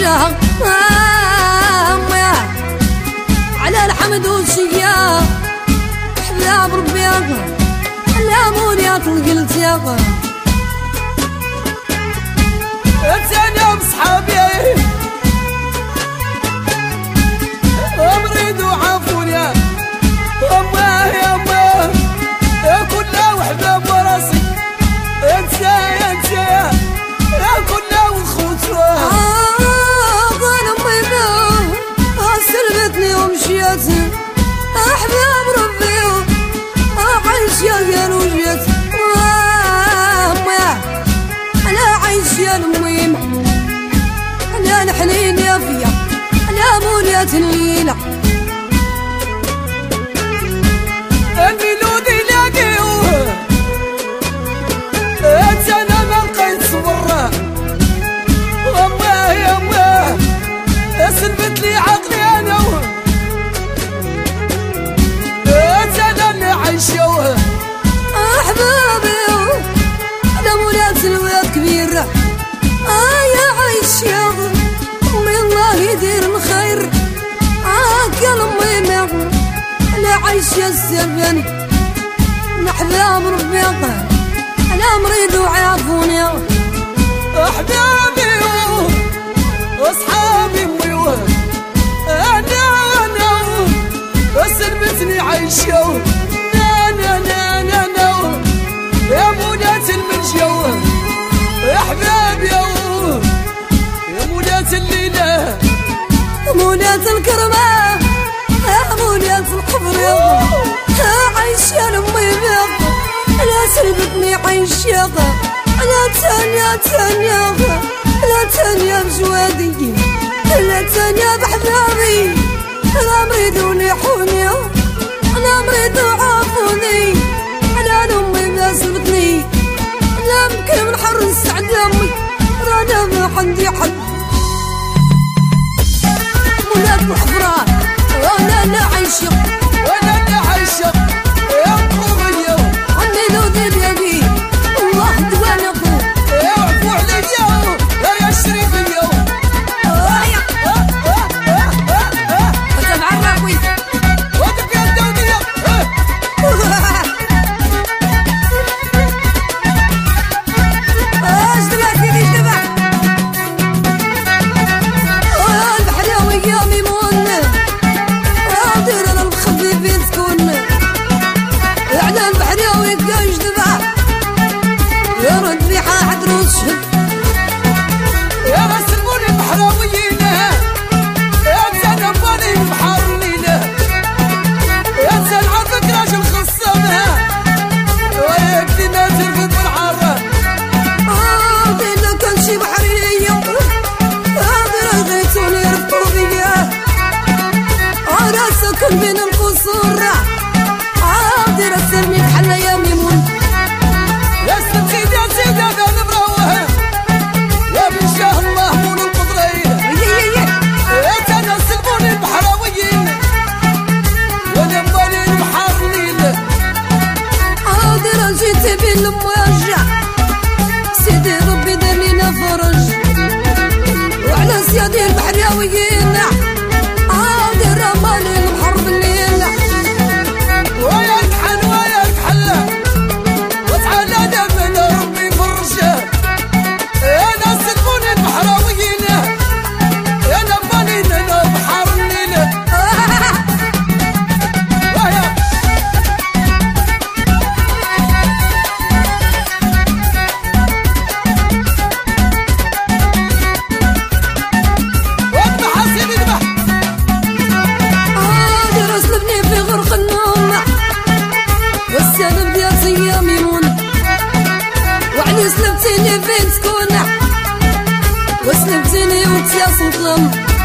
عيشها على الحمد والشيا حباب ربي حلامون يا طلقلت يا اتسلم صحابي امريد وعافون يا الله يا الله كلها وحباب وراسي انسى يا كلها وخوتها قال امي سلبتني ومشيت احباب ربي عايش يا قال وجيت انا عايش يا المهم انا الحنين يا فيا انا مولية الليلة الميلودي لاقيوه انت انا ما لقيت صبره الله يا الله سلبت لي عقلي انا انت انا اللي عايشوه احبابي انا مولية الواد كبيرة يا عايش يا امي الله يدير الخير كان امي انا عايش يا السباني احباب ربي انا مريض وعافوني احبابي واصحابي امي انا سلبتني عايشو انا يا مولاة المنشو يا احبابي يا مولاة الليلة مولاة الكرمة يا مولاة القبر عايش يا امي لا سلبتني عايش يا لا تانية لا تانية بجوادي لا تانية بحبابي لا مريض ونيحوني لا مريض وعافوني على امي ما سلبتني لا ممكن من حر السعد امي رانا ما عندي حد مولاة الحفرة وانا اللي عايشة يا قوية عني لو دليلي الله دواني ابو يا عفو عليا يا شريفية وتبع الراوي ودك يا الدولية دلوقتي ليش تبع البحراوي يا ميمون دير انا الخفيفين سكون على البحراوي كاش تبع يا رد ريحة حدروس شهد يا رسموني البحراويين يا تنبوني البحرين يا تنعرفك راجل خصمها ويكفي ما ترفض بالعرة إلا كان شي بحرية هذا غيتوني ربطو بيا أنا ساكن بين القصور عادي رسلني بحال يا ميمون يا سيدي هذا نبراوه يا من شاء الله مول القدرين يا تنا سلموني البحراويين ونبوني البحرين عادي جيت بين المواجع سيدي ربي دار لينا فرج وعلى سيادي البحراويين عادي رماني البحر بالليل ويا كحل وتعالى دم ربي فرشه يا ناس سلموني البحراويين يا نبوني البحرين سلمتيني فين تكون وسلمتيني وانت يا سلطان